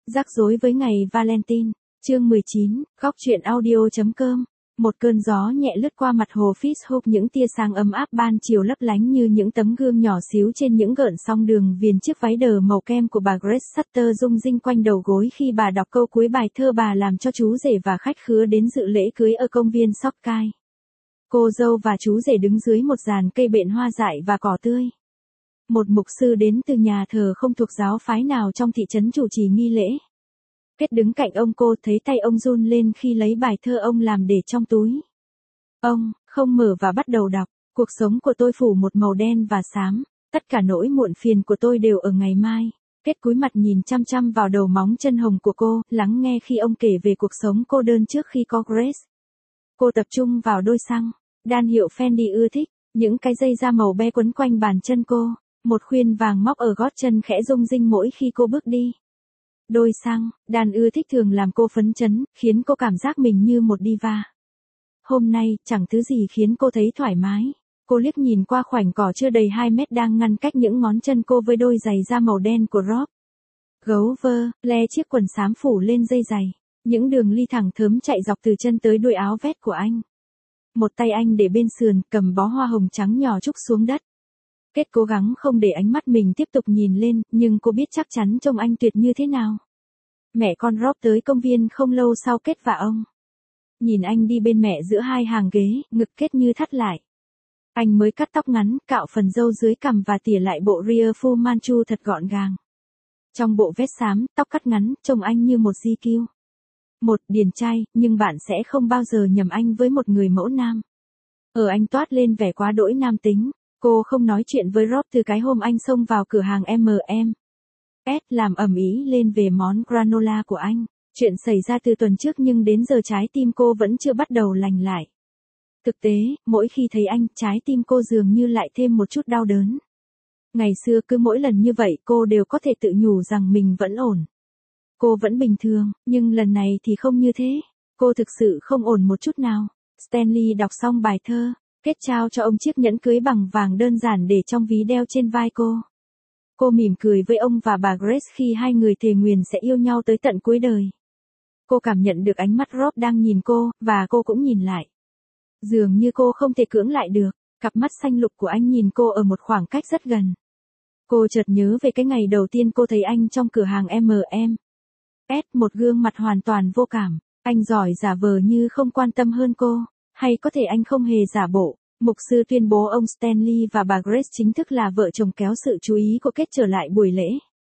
Rắc rối với ngày Valentine, chương 19, góc truyện audio.com. Một cơn gió nhẹ lướt qua mặt hồ Fish những tia sáng ấm áp ban chiều lấp lánh như những tấm gương nhỏ xíu trên những gợn sóng đường viền chiếc váy đờ màu kem của bà Grace Sutter rung rinh quanh đầu gối khi bà đọc câu cuối bài thơ bà làm cho chú rể và khách khứa đến dự lễ cưới ở công viên Sockeye. Cô dâu và chú rể đứng dưới một giàn cây bện hoa dại và cỏ tươi. Một mục sư đến từ nhà thờ không thuộc giáo phái nào trong thị trấn chủ trì nghi lễ. Kết đứng cạnh ông, cô thấy tay ông run lên khi lấy bài thơ ông làm để trong túi. Ông không mở và bắt đầu đọc. Cuộc sống của tôi phủ một màu đen và xám. Tất cả nỗi muộn phiền của tôi đều ở ngày mai. Kết cúi mặt nhìn chăm chăm vào đầu móng chân hồng của cô, lắng nghe khi ông kể về cuộc sống cô đơn trước khi có Grace. Cô tập trung vào đôi xăng đan hiệu Fendi ưa thích, những cái dây da màu be quấn quanh bàn chân cô, một khuyên vàng móc ở gót chân khẽ rung rinh mỗi khi cô bước đi. Đôi xăng đan ưa thích thường làm cô phấn chấn, khiến cô cảm giác mình như một diva. Hôm nay, chẳng thứ gì khiến cô thấy thoải mái. Cô liếc nhìn qua khoảnh cỏ chưa đầy 2 mét đang ngăn cách những ngón chân cô với đôi giày da màu đen của Rob. Gấu vơ, le chiếc quần xám phủ lên dây giày. Những đường ly thẳng thớm chạy dọc từ chân tới đuôi áo vest của anh. Một tay anh để bên sườn, cầm bó hoa hồng trắng nhỏ trúc xuống đất. Kết cố gắng không để ánh mắt mình tiếp tục nhìn lên, nhưng cô biết chắc chắn trông anh tuyệt như thế nào. Mẹ con Rob tới công viên không lâu sau Kết và ông. Nhìn anh đi bên mẹ giữa hai hàng ghế, ngực Kết như thắt lại. Anh mới cắt tóc ngắn, cạo phần râu dưới cằm và tỉa lại bộ rear Fu Manchu thật gọn gàng. Trong bộ vest xám, tóc cắt ngắn, trông anh như một GQ. Một điển trai, nhưng bạn sẽ không bao giờ nhầm anh với một người mẫu nam. Ở anh toát lên vẻ quá đỗi nam tính. Cô không nói chuyện với Rob từ cái hôm anh xông vào cửa hàng M&M's làm ầm ĩ lên về món granola của anh. Chuyện xảy ra từ tuần trước nhưng đến giờ trái tim cô vẫn chưa bắt đầu lành lại. Thực tế, mỗi khi thấy anh, trái tim cô dường như lại thêm một chút đau đớn. Ngày xưa cứ mỗi lần như vậy cô đều có thể tự nhủ rằng mình vẫn ổn. Cô vẫn bình thường, nhưng lần này thì không như thế. Cô thực sự không ổn một chút nào. Stanley đọc xong bài thơ. Kết trao cho ông chiếc nhẫn cưới bằng vàng đơn giản để trong ví đeo trên vai cô. Cô mỉm cười với ông và bà Grace khi hai người thề nguyền sẽ yêu nhau tới tận cuối đời. Cô cảm nhận được ánh mắt Rob đang nhìn cô, và cô cũng nhìn lại. Dường như cô không thể cưỡng lại được, cặp mắt xanh lục của anh nhìn cô ở một khoảng cách rất gần. Cô chợt nhớ về cái ngày đầu tiên cô thấy anh trong cửa hàng M&M's, một gương mặt hoàn toàn vô cảm. Anh giỏi giả vờ như không quan tâm hơn cô. Hay có thể anh không hề giả bộ. Mục sư tuyên bố ông Stanley và bà Grace chính thức là vợ chồng, kéo sự chú ý của Kết trở lại buổi lễ.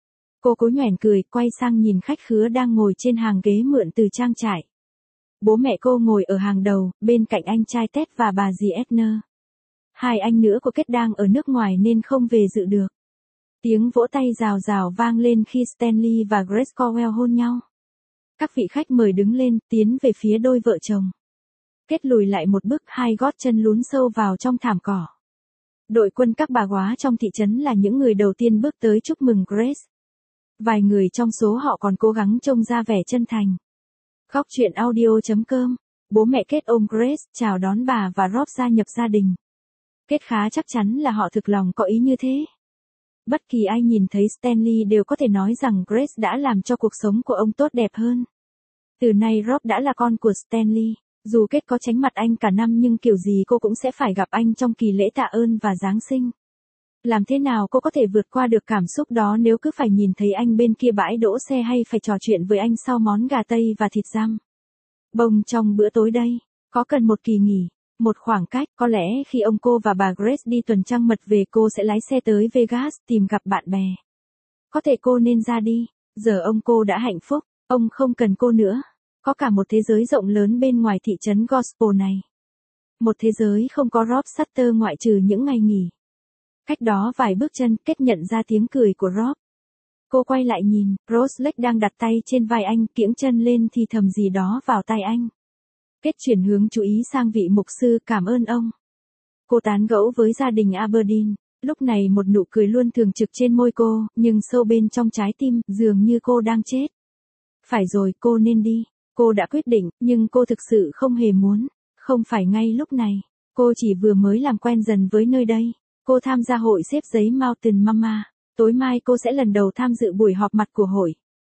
Cô cố nhoẻn cười, quay sang nhìn khách khứa đang ngồi trên hàng ghế mượn từ trang trại. Bố mẹ cô ngồi ở hàng đầu, bên cạnh anh trai Ted và bà dì Edna. Hai anh nữa của Kết đang ở nước ngoài nên không về dự được. Tiếng vỗ tay rào rào vang lên khi Stanley và Grace Cowell hôn nhau. Các vị khách mời đứng lên, tiến về phía đôi vợ chồng. Kết lùi lại một bước, hai gót chân lún sâu vào trong thảm cỏ. Đội quân các bà góa trong thị trấn là những người đầu tiên bước tới chúc mừng Grace. Vài người trong số họ còn cố gắng trông ra vẻ chân thành. Góc truyện audio.com. Bố mẹ Kết ôm Grace, chào đón bà và Rob gia nhập gia đình. Kết khá chắc chắn là họ thực lòng có ý như thế. Bất kỳ ai nhìn thấy Stanley đều có thể nói rằng Grace đã làm cho cuộc sống của ông tốt đẹp hơn. Từ nay Rob đã là con của Stanley. Dù Kết có tránh mặt anh cả năm nhưng kiểu gì cô cũng sẽ phải gặp anh trong kỳ lễ tạ ơn và Giáng sinh. Làm thế nào cô có thể vượt qua được cảm xúc đó nếu cứ phải nhìn thấy anh bên kia bãi đỗ xe hay phải trò chuyện với anh sau món gà tây và thịt răm. Bông trong bữa tối đây, có cần một kỳ nghỉ, một khoảng cách, có lẽ khi ông cô và bà Grace đi tuần trăng mật về cô sẽ lái xe tới Vegas tìm gặp bạn bè. Có thể cô nên ra đi, giờ ông cô đã hạnh phúc, ông không cần cô nữa. Có cả một thế giới rộng lớn bên ngoài thị trấn Gospel này. Một thế giới không có Rob Sutter ngoại trừ những ngày nghỉ. Cách đó vài bước chân, Kết nhận ra tiếng cười của Rob. Cô quay lại nhìn, Rose Lake đang đặt tay trên vai anh, kiễng chân lên thì thầm gì đó vào tai anh. Kết chuyển hướng chú ý sang vị mục sư, cảm ơn ông. Cô tán gẫu với gia đình Aberdeen. Lúc này một nụ cười luôn thường trực trên môi cô, nhưng sâu bên trong trái tim, dường như cô đang chết. Phải rồi, cô nên đi. Cô đã quyết định, nhưng cô thực sự không hề muốn. Không phải ngay lúc này. Cô chỉ vừa mới làm quen dần với nơi đây. Cô tham gia hội xếp giấy Mountain Mama. Tối mai cô sẽ lần đầu tham dự buổi họp mặt của hội.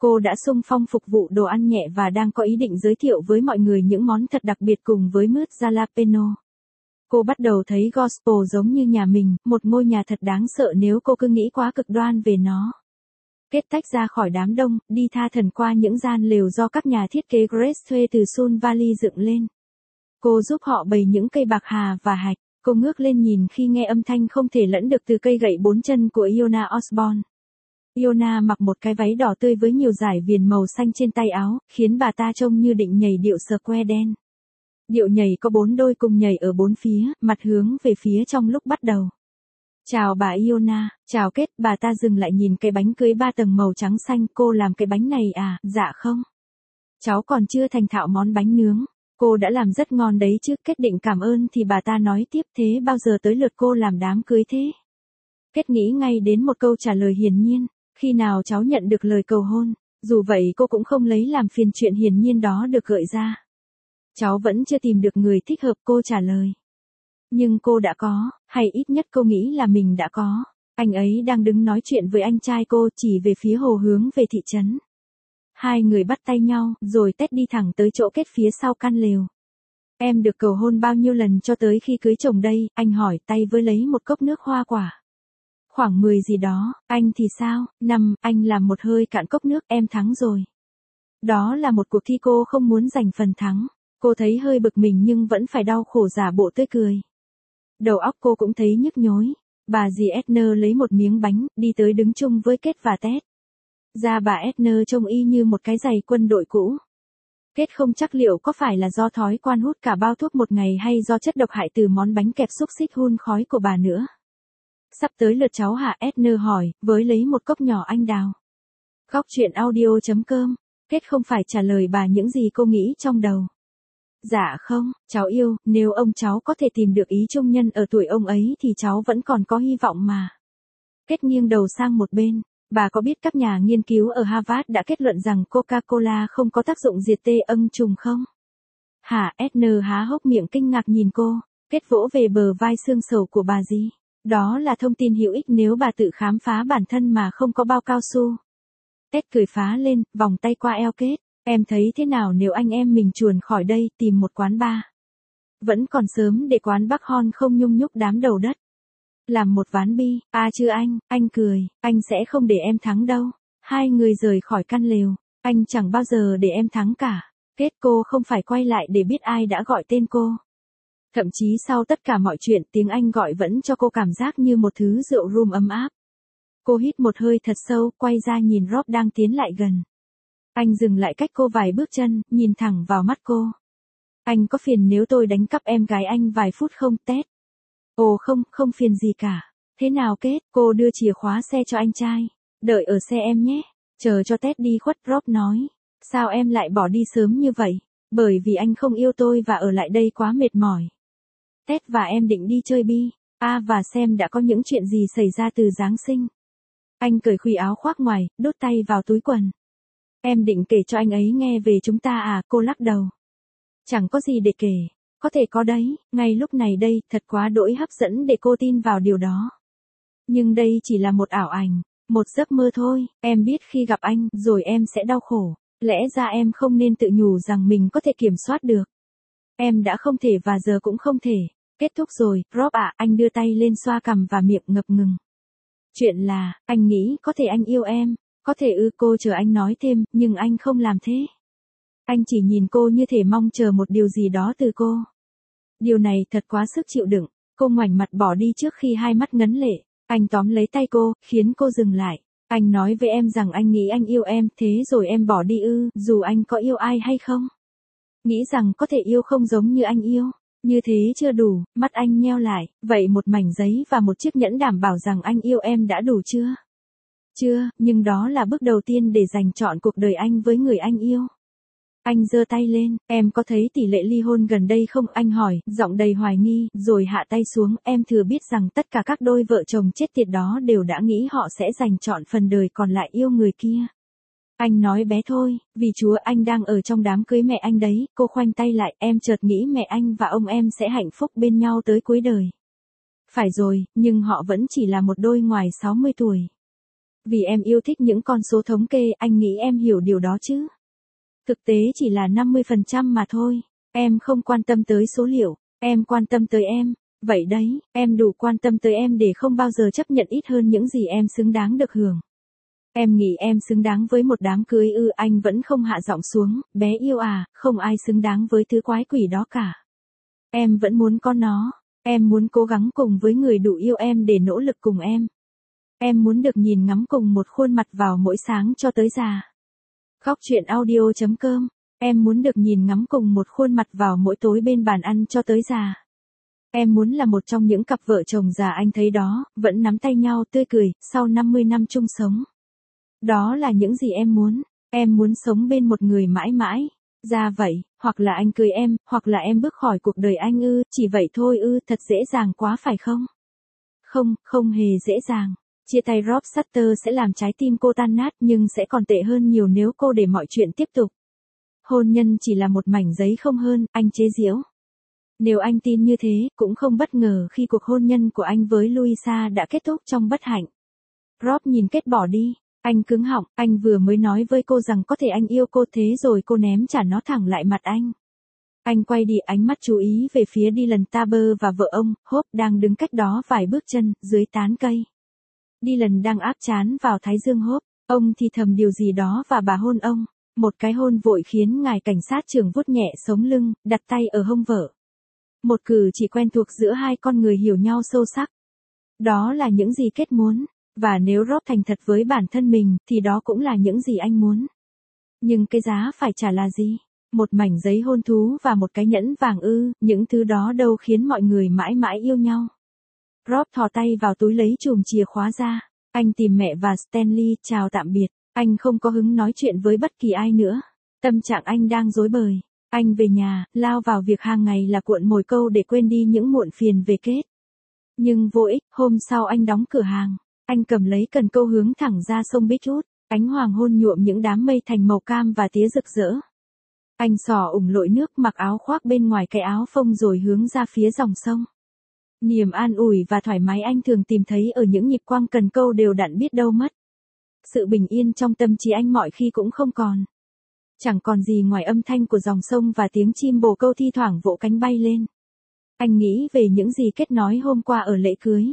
Cô đã xung phong phục vụ đồ ăn nhẹ và đang có ý định giới thiệu với mọi người những món thật đặc biệt cùng với mứt jalapeno. Cô bắt đầu thấy gospel giống như nhà mình, một ngôi nhà thật đáng sợ nếu cô cứ nghĩ quá cực đoan về nó. Kết tách ra khỏi đám đông, đi tha thần qua những gian lều do các nhà thiết kế Grace thuê từ Sun Valley dựng lên. Cô giúp họ bày những cây bạc hà và hạch. Cô ngước lên nhìn khi nghe âm thanh không thể lẫn được từ cây gậy 4 chân của Iona Osborne. Iona mặc một cái váy đỏ tươi với nhiều dải viền màu xanh trên tay áo, khiến bà ta trông như định nhảy điệu square dance. Điệu nhảy có 4 đôi cùng nhảy ở 4 phía, mặt hướng về phía trong lúc bắt đầu. Chào bà Iona, chào Kết, bà ta dừng lại nhìn cái bánh cưới 3 tầng màu trắng xanh, cô làm cái bánh này à, dạ không. Cháu còn chưa thành thạo món bánh nướng. Cô đã làm rất ngon đấy chứ, Kết định cảm ơn thì bà ta nói tiếp thế bao giờ tới lượt cô làm đám cưới thế. Kết nghĩ ngay đến một câu trả lời hiển nhiên, khi nào cháu nhận được lời cầu hôn, dù vậy cô cũng không lấy làm phiền chuyện hiển nhiên đó được gợi ra. Cháu vẫn chưa tìm được người thích hợp, cô trả lời. Nhưng cô đã có, hay ít nhất cô nghĩ là mình đã có. Anh ấy đang đứng nói chuyện với anh trai cô, chỉ về phía hồ hướng về thị trấn. Hai người bắt tay nhau, rồi Ted đi thẳng tới chỗ Kết phía sau căn lều. Em được cầu hôn bao nhiêu lần cho tới khi cưới chồng đây, anh hỏi tay với lấy một cốc nước hoa quả. Khoảng 10 gì đó, anh thì sao, 5, anh làm một hơi cạn cốc nước, em thắng rồi. Đó là một cuộc thi cô không muốn giành phần thắng. Cô thấy hơi bực mình nhưng vẫn phải đau khổ giả bộ tươi cười. Đầu óc cô cũng thấy nhức nhối. Bà dì Edner lấy một miếng bánh, đi tới đứng chung với Kết và Ted. Da bà Edner trông y như một cái giày quân đội cũ. Kết không chắc liệu có phải là do thói quen hút cả bao thuốc một ngày hay do chất độc hại từ món bánh kẹp xúc xích hun khói của bà nữa. Sắp tới lượt cháu hả, Edner hỏi, với lấy một cốc nhỏ anh đào. Góc chuyện audio.com. Kết không phải trả lời bà những gì cô nghĩ trong đầu. Dạ không, cháu yêu, nếu ông cháu có thể tìm được ý trung nhân ở tuổi ông ấy thì cháu vẫn còn có hy vọng mà. Kết nghiêng đầu sang một bên. Bà có biết các nhà nghiên cứu ở Harvard đã kết luận rằng Coca-Cola không có tác dụng diệt tê âng trùng không? Hả, Edner há hốc miệng kinh ngạc nhìn cô. Kết vỗ về bờ vai xương sầu của bà dì. Đó là thông tin hữu ích nếu bà tự khám phá bản thân mà không có bao cao su. Ted cười phá lên, vòng tay qua eo Kết. Em thấy thế nào nếu anh em mình chuồn khỏi đây, tìm một quán bar? Vẫn còn sớm để quán Bắc Hon không nhung nhúc đám đầu đất. Làm một ván bi, à chứ anh cười, anh sẽ không để em thắng đâu. Hai người rời khỏi căn lều, anh chẳng bao giờ để em thắng cả. Kết cô không phải quay lại để biết ai đã gọi tên cô. Thậm chí sau tất cả mọi chuyện tiếng Anh gọi vẫn cho cô cảm giác như một thứ rượu rum ấm áp. Cô hít một hơi thật sâu, quay ra nhìn Rob đang tiến lại gần. Anh dừng lại cách cô vài bước chân, nhìn thẳng vào mắt cô. Anh có phiền nếu tôi đánh cắp em gái anh vài phút không, Ted? Ồ không phiền gì cả. Thế nào Kết, cô đưa chìa khóa xe cho anh trai. Đợi ở xe em nhé. Chờ cho Ted đi khuất, Rob nói. Sao em lại bỏ đi sớm như vậy? Bởi vì anh không yêu tôi và ở lại đây quá mệt mỏi. Ted và em định đi chơi bi. Và xem đã có những chuyện gì xảy ra từ Giáng sinh. Anh cởi khuy áo khoác ngoài, đút tay vào túi quần. Em định kể cho anh ấy nghe về chúng ta à, cô lắc đầu. Chẳng có gì để kể. Có thể có đấy, ngay lúc này đây, thật quá đỗi hấp dẫn để cô tin vào điều đó. Nhưng đây chỉ là một ảo ảnh, một giấc mơ thôi, em biết khi gặp anh, rồi em sẽ đau khổ. Lẽ ra em không nên tự nhủ rằng mình có thể kiểm soát được. Em đã không thể và giờ cũng không thể. Kết thúc rồi, Rob ạ, anh đưa tay lên xoa cằm và miệng ngập ngừng. Chuyện là, anh nghĩ có thể anh yêu em, có thể cô chờ anh nói thêm, nhưng anh không làm thế. Anh chỉ nhìn cô như thể mong chờ một điều gì đó từ cô. Điều này thật quá sức chịu đựng, cô ngoảnh mặt bỏ đi trước khi hai mắt ngấn lệ. Anh tóm lấy tay cô, khiến cô dừng lại. Anh nói với em rằng anh nghĩ anh yêu em, thế rồi em bỏ đi dù anh có yêu ai hay không? Nghĩ rằng có thể yêu không giống như anh yêu. Như thế chưa đủ, mắt anh nheo lại, vậy một mảnh giấy và một chiếc nhẫn đảm bảo rằng anh yêu em đã đủ chưa? Chưa, nhưng đó là bước đầu tiên để dành trọn cuộc đời anh với người anh yêu. Anh giơ tay lên, em có thấy tỷ lệ ly hôn gần đây không? Anh hỏi, giọng đầy hoài nghi, rồi hạ tay xuống. Em thừa biết rằng tất cả các đôi vợ chồng chết tiệt đó đều đã nghĩ họ sẽ dành trọn phần đời còn lại yêu người kia. Anh nói bé thôi, vì Chúa anh đang ở trong đám cưới mẹ anh đấy. Cô khoanh tay lại, em chợt nghĩ mẹ anh và ông em sẽ hạnh phúc bên nhau tới cuối đời. Phải rồi, nhưng họ vẫn chỉ là một đôi ngoài 60 tuổi. Vì em yêu thích những con số thống kê, anh nghĩ em hiểu điều đó chứ. Thực tế chỉ là 50% mà thôi. Em không quan tâm tới số liệu, em quan tâm tới em. Vậy đấy, em đủ quan tâm tới em để không bao giờ chấp nhận ít hơn những gì em xứng đáng được hưởng. Em nghĩ em xứng đáng với một đám cưới ư? Anh vẫn không hạ giọng xuống, bé yêu à, không ai xứng đáng với thứ quái quỷ đó cả. Em vẫn muốn có nó, em muốn cố gắng cùng với người đủ yêu em để nỗ lực cùng em. Em muốn được nhìn ngắm cùng một khuôn mặt vào mỗi sáng cho tới già. Khóc chuyện audio.com. Em muốn được nhìn ngắm cùng một khuôn mặt vào mỗi tối bên bàn ăn cho tới già. Em muốn là một trong những cặp vợ chồng già anh thấy đó, vẫn nắm tay nhau tươi cười, sau 50 năm chung sống. Đó là những gì em muốn. Em muốn sống bên một người mãi mãi. Ra vậy, hoặc là anh cưới em, hoặc là em bước khỏi cuộc đời anh ư, chỉ vậy thôi ư, thật dễ dàng quá phải không? Không, không hề dễ dàng. Chia tay Rob Sutter sẽ làm trái tim cô tan nát, nhưng sẽ còn tệ hơn nhiều nếu cô để mọi chuyện tiếp tục. Hôn nhân chỉ là một mảnh giấy không hơn, anh chế giễu. Nếu anh tin như thế, cũng không bất ngờ khi cuộc hôn nhân của anh với Louisa đã kết thúc trong bất hạnh. Rob nhìn Kết bỏ đi. Anh cứng họng, anh vừa mới nói với cô rằng có thể anh yêu cô, thế rồi cô ném trả nó thẳng lại mặt anh. Anh quay đi, ánh mắt chú ý về phía Dylan Taber và vợ ông, Hope đang đứng cách đó vài bước chân, dưới tán cây. Dylan đang áp trán vào thái dương Hope, ông thì thầm điều gì đó và bà hôn ông. Một cái hôn vội khiến ngài cảnh sát trưởng vuốt nhẹ sống lưng, đặt tay ở hông vợ. Một cử chỉ quen thuộc giữa hai con người hiểu nhau sâu sắc. Đó là những gì Kết muốn. Và nếu Rob thành thật với bản thân mình, thì đó cũng là những gì anh muốn. Nhưng cái giá phải trả là gì? Một mảnh giấy hôn thú và một cái nhẫn vàng ư, những thứ đó đâu khiến mọi người mãi mãi yêu nhau. Rob thò tay vào túi lấy chùm chìa khóa ra. Anh tìm mẹ và Stanley, chào tạm biệt. Anh không có hứng nói chuyện với bất kỳ ai nữa. Tâm trạng anh đang rối bời. Anh về nhà, lao vào việc hàng ngày là cuộn mồi câu để quên đi những muộn phiền về Kết. Nhưng vô ích, hôm sau anh đóng cửa hàng. Anh cầm lấy cần câu hướng thẳng ra sông Beachwood, ánh hoàng hôn nhuộm những đám mây thành màu cam và tía rực rỡ. Anh xỏ ủng lội nước, mặc áo khoác bên ngoài cái áo phông rồi hướng ra phía dòng sông. Niềm an ủi và thoải mái anh thường tìm thấy ở những nhịp quăng cần câu đều đặn biết đâu mất. Sự bình yên trong tâm trí anh mọi khi cũng không còn. Chẳng còn gì ngoài âm thanh của dòng sông và tiếng chim bồ câu thi thoảng vỗ cánh bay lên. Anh nghĩ về những gì Kết nói hôm qua ở lễ cưới.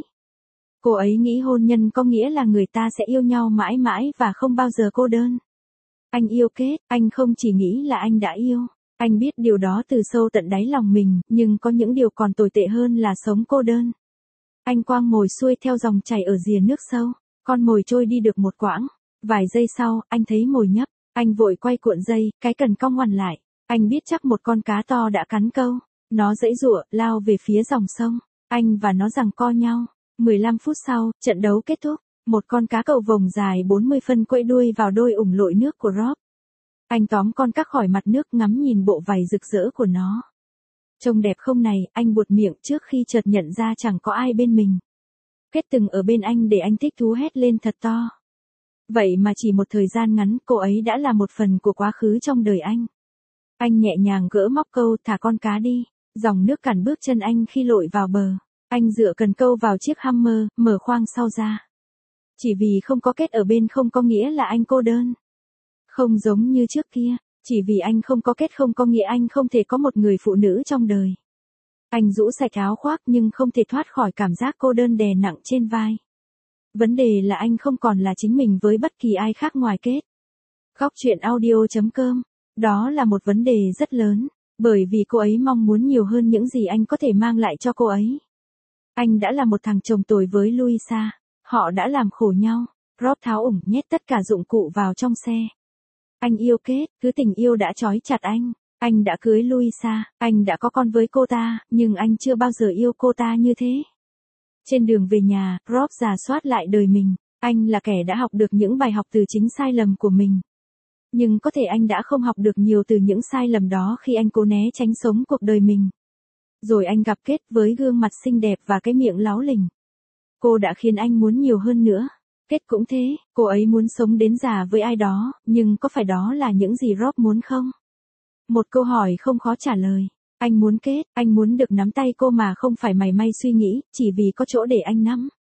Cô ấy nghĩ hôn nhân có nghĩa là người ta sẽ yêu nhau mãi mãi và không bao giờ cô đơn. Anh yêu Kết, anh không chỉ nghĩ là anh đã yêu. Anh biết điều đó từ sâu tận đáy lòng mình, nhưng có những điều còn tồi tệ hơn là sống cô đơn. Anh quăng mồi xuôi theo dòng chảy ở rìa nước sâu. Con mồi trôi đi được một quãng. Vài giây sau, anh thấy mồi nhấp. Anh vội quay cuộn dây, cái cần cong ngoằn lại. Anh biết chắc một con cá to đã cắn câu. Nó giãy giụa, lao về phía dòng sông. Anh và nó giằng co nhau. 15 phút sau, trận đấu kết thúc. Một con cá cầu vồng dài 40 phân quẫy đuôi vào đôi ủng lội nước của Rob. Anh tóm con cá khỏi mặt nước, ngắm nhìn bộ vảy rực rỡ của nó. Trông đẹp không này, anh buột miệng trước khi chợt nhận ra chẳng có ai bên mình. Kết từng ở bên anh để anh thích thú hét lên thật to. Vậy mà chỉ một thời gian ngắn, cô ấy đã là một phần của quá khứ trong đời anh. Anh nhẹ nhàng gỡ móc câu, thả con cá đi. Dòng nước cản bước chân anh khi lội vào bờ. Anh dựa cần câu vào chiếc Hummer, mở khoang sau ra. Chỉ vì không có Kết ở bên không có nghĩa là anh cô đơn. Không giống như trước kia, chỉ vì anh không có Kết không có nghĩa anh không thể có một người phụ nữ trong đời. Anh rũ sạch áo khoác nhưng không thể thoát khỏi cảm giác cô đơn đè nặng trên vai. Vấn đề là anh không còn là chính mình với bất kỳ ai khác ngoài Kết. Khóc chuyện audio.com. Đó là một vấn đề rất lớn, bởi vì cô ấy mong muốn nhiều hơn những gì anh có thể mang lại cho cô ấy. Anh đã là một thằng chồng tồi với Louisa. Họ đã làm khổ nhau. Rob tháo ủng nhét tất cả dụng cụ vào trong xe. Anh yêu Kết, thứ tình yêu đã trói chặt anh. Anh đã cưới Louisa, anh đã có con với cô ta, nhưng anh chưa bao giờ yêu cô ta như thế. Trên đường về nhà, Rob rà soát lại đời mình. Anh là kẻ đã học được những bài học từ chính sai lầm của mình. Nhưng có thể anh đã không học được nhiều từ những sai lầm đó khi anh cố né tránh sống cuộc đời mình. Rồi anh gặp Kết với gương mặt xinh đẹp và cái miệng láu lỉnh. Cô đã khiến anh muốn nhiều hơn nữa. Kết cũng thế, cô ấy muốn sống đến già với ai đó, nhưng có phải đó là những gì Rob muốn không? Một câu hỏi không khó trả lời. Anh muốn Kết, anh muốn được nắm tay cô mà không phải mày may suy nghĩ, chỉ vì có chỗ để anh nắm.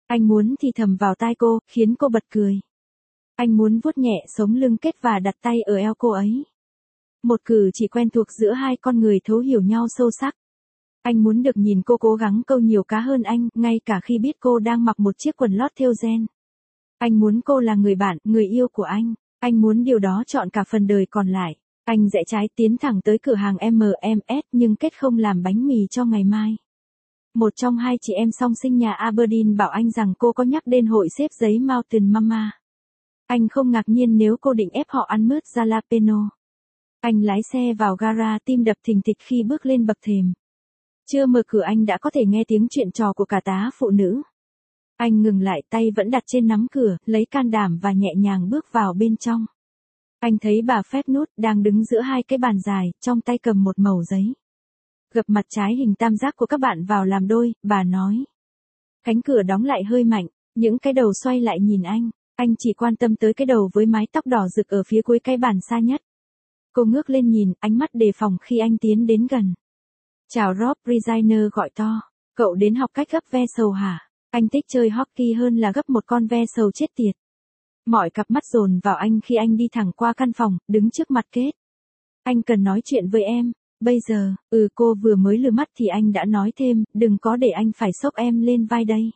Anh muốn thì thầm vào tai cô, khiến cô bật cười. Anh muốn vuốt nhẹ sống lưng kết và đặt tay ở eo cô ấy. Một cử chỉ quen thuộc giữa hai con người thấu hiểu nhau sâu sắc. Anh muốn được nhìn cô cố gắng câu nhiều cá hơn anh, ngay cả khi biết cô đang mặc một chiếc quần lót thêu ren. Anh muốn cô là người bạn, người yêu của anh. Anh muốn điều đó trọn cả phần đời còn lại. Anh rẽ trái tiến thẳng tới cửa hàng M&S nhưng kết không làm bánh mì cho ngày mai. Một trong hai chị em song sinh nhà Aberdeen bảo anh rằng cô có nhắc đến hội xếp giấy Mountain Mama. Anh không ngạc nhiên nếu cô định ép họ ăn mứt jalapeno. Anh lái xe vào gara, tim đập thình thịch khi bước lên bậc thềm. Chưa mở cửa anh đã có thể nghe tiếng chuyện trò của cả tá phụ nữ. Anh ngừng lại, tay vẫn đặt trên nắm cửa, lấy can đảm và nhẹ nhàng bước vào bên trong. Anh thấy bà Phép Nút đang đứng giữa hai cái bàn dài, trong tay cầm một mẩu giấy. Gập mặt trái hình tam giác của các bạn vào làm đôi, bà nói. Cánh cửa đóng lại hơi mạnh, những cái đầu xoay lại nhìn anh. Anh chỉ quan tâm tới cái đầu với mái tóc đỏ rực ở phía cuối cái bàn xa nhất. Cô ngước lên nhìn, ánh mắt đề phòng khi anh tiến đến gần. Chào Rob, Regina gọi to. Cậu đến học cách gấp ve sầu hả? Anh thích chơi hockey hơn là gấp một con ve sầu chết tiệt. Mọi cặp mắt dồn vào anh khi anh đi thẳng qua căn phòng, đứng trước mặt Kết. Anh cần nói chuyện với em. Bây giờ, cô vừa mới lừa mắt thì anh đã nói thêm, đừng có để anh phải xốc em lên vai đây.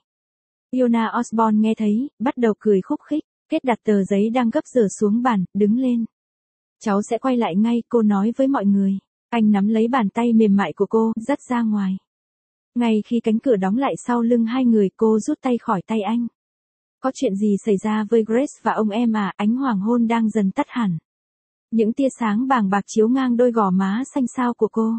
Fiona Osborne nghe thấy, bắt đầu cười khúc khích. Kết đặt tờ giấy đang gấp dở xuống bàn, đứng lên. Cháu sẽ quay lại ngay, cô nói với mọi người. Anh nắm lấy bàn tay mềm mại của cô, dắt ra ngoài. Ngay khi cánh cửa đóng lại sau lưng hai người, cô rút tay khỏi tay anh. Có chuyện gì xảy ra với Grace và ông em à? Ánh hoàng hôn đang dần tắt hẳn. Những tia sáng bàng bạc chiếu ngang đôi gò má xanh xao của cô.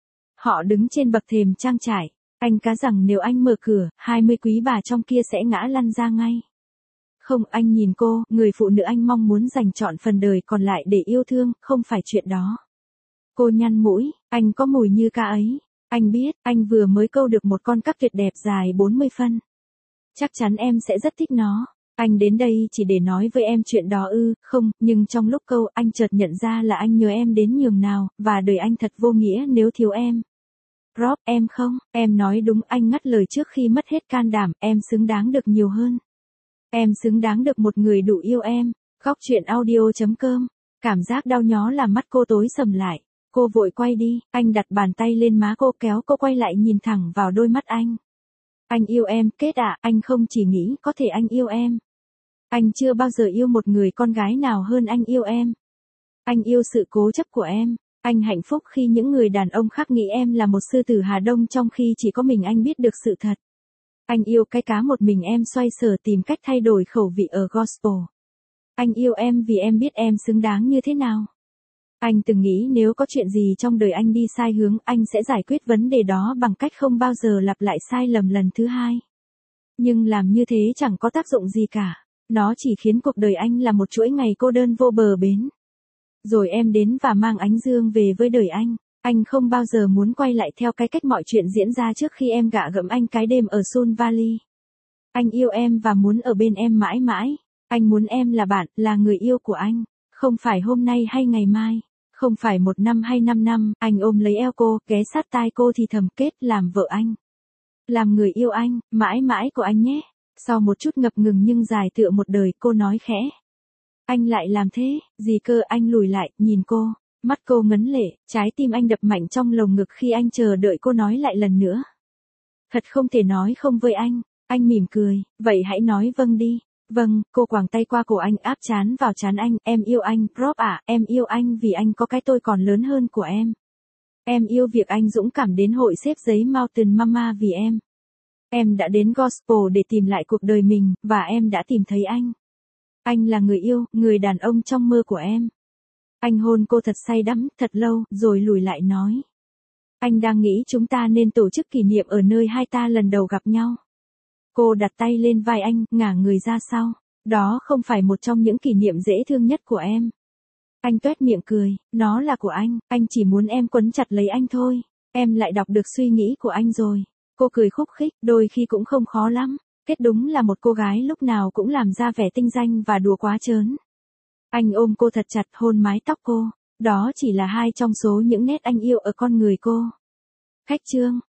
Họ đứng trên bậc thềm trang trại. Anh cá rằng nếu anh mở cửa, 20 quý bà trong kia sẽ ngã lăn ra ngay. Không, anh nhìn cô, người phụ nữ anh mong muốn dành trọn phần đời còn lại để yêu thương, không phải chuyện đó. Cô nhăn mũi, anh có mùi như ca ấy. Anh biết, anh vừa mới câu được một con cắp tuyệt đẹp dài 40 phân. Chắc chắn em sẽ rất thích nó. Anh đến đây chỉ để nói với em chuyện đó ư? Không, nhưng trong lúc câu anh chợt nhận ra là anh nhớ em đến nhường nào, và đời anh thật vô nghĩa nếu thiếu em. Rob, em không, em nói đúng, anh ngắt lời trước khi mất hết can đảm, em xứng đáng được nhiều hơn. Em xứng đáng được một người đủ yêu em. Góc chuyện audio.com. Cảm giác đau nhó làm mắt cô tối sầm lại. Cô vội quay đi, anh đặt bàn tay lên má cô kéo cô quay lại nhìn thẳng vào đôi mắt anh. Anh yêu em, Kết ạ, anh không chỉ nghĩ có thể anh yêu em. Anh chưa bao giờ yêu một người con gái nào hơn anh yêu em. Anh yêu sự cố chấp của em. Anh hạnh phúc khi những người đàn ông khác nghĩ em là một sư tử Hà Đông trong khi chỉ có mình anh biết được sự thật. Anh yêu cái cá một mình em xoay sở tìm cách thay đổi khẩu vị ở gospel. Anh yêu em vì em biết em xứng đáng như thế nào. Anh từng nghĩ nếu có chuyện gì trong đời anh đi sai hướng, anh sẽ giải quyết vấn đề đó bằng cách không bao giờ lặp lại sai lầm lần thứ hai. Nhưng làm như thế chẳng có tác dụng gì cả. Nó chỉ khiến cuộc đời anh là một chuỗi ngày cô đơn vô bờ bến. Rồi em đến và mang ánh dương về với đời anh. Anh không bao giờ muốn quay lại theo cái cách mọi chuyện diễn ra trước khi em gạ gẫm anh cái đêm ở Sun Valley. Anh yêu em và muốn ở bên em mãi mãi. Anh muốn em là bạn, là người yêu của anh. Không phải hôm nay hay ngày mai. Không phải 1 năm hay 5 năm, anh ôm lấy eo cô, ghé sát tai cô thì thầm, Kết làm vợ anh. Làm người yêu anh, mãi mãi của anh nhé. Sau một chút ngập ngừng nhưng dài tựa một đời, cô nói khẽ. Anh lại làm thế, gì cơ? Anh lùi lại, nhìn cô. Mắt cô ngấn lệ, trái tim anh đập mạnh trong lồng ngực khi anh chờ đợi cô nói lại lần nữa. Thật không thể nói không với anh mỉm cười, vậy hãy nói vâng đi. Vâng, cô quàng tay qua cổ anh áp trán vào trán anh, em yêu anh, Rob ạ, em yêu anh vì anh có cái tôi còn lớn hơn của em. Em yêu việc anh dũng cảm đến hội xếp giấy Mountain Mama vì em. Em đã đến gospel để tìm lại cuộc đời mình, và em đã tìm thấy anh. Anh là người yêu, người đàn ông trong mơ của em. Anh hôn cô thật say đắm, thật lâu, rồi lùi lại nói. Anh đang nghĩ chúng ta nên tổ chức kỷ niệm ở nơi hai ta lần đầu gặp nhau. Cô đặt tay lên vai anh, ngả người ra sau. Đó không phải một trong những kỷ niệm dễ thương nhất của em. Anh tuét miệng cười, nó là của anh chỉ muốn em quấn chặt lấy anh thôi. Em lại đọc được suy nghĩ của anh rồi. Cô cười khúc khích, đôi khi cũng không khó lắm. Kết đúng là một cô gái lúc nào cũng làm ra vẻ tinh danh và đùa quá trớn. Anh ôm cô thật chặt, hôn mái tóc cô. Đó chỉ là hai trong số những nét anh yêu ở con người cô. Khách trương.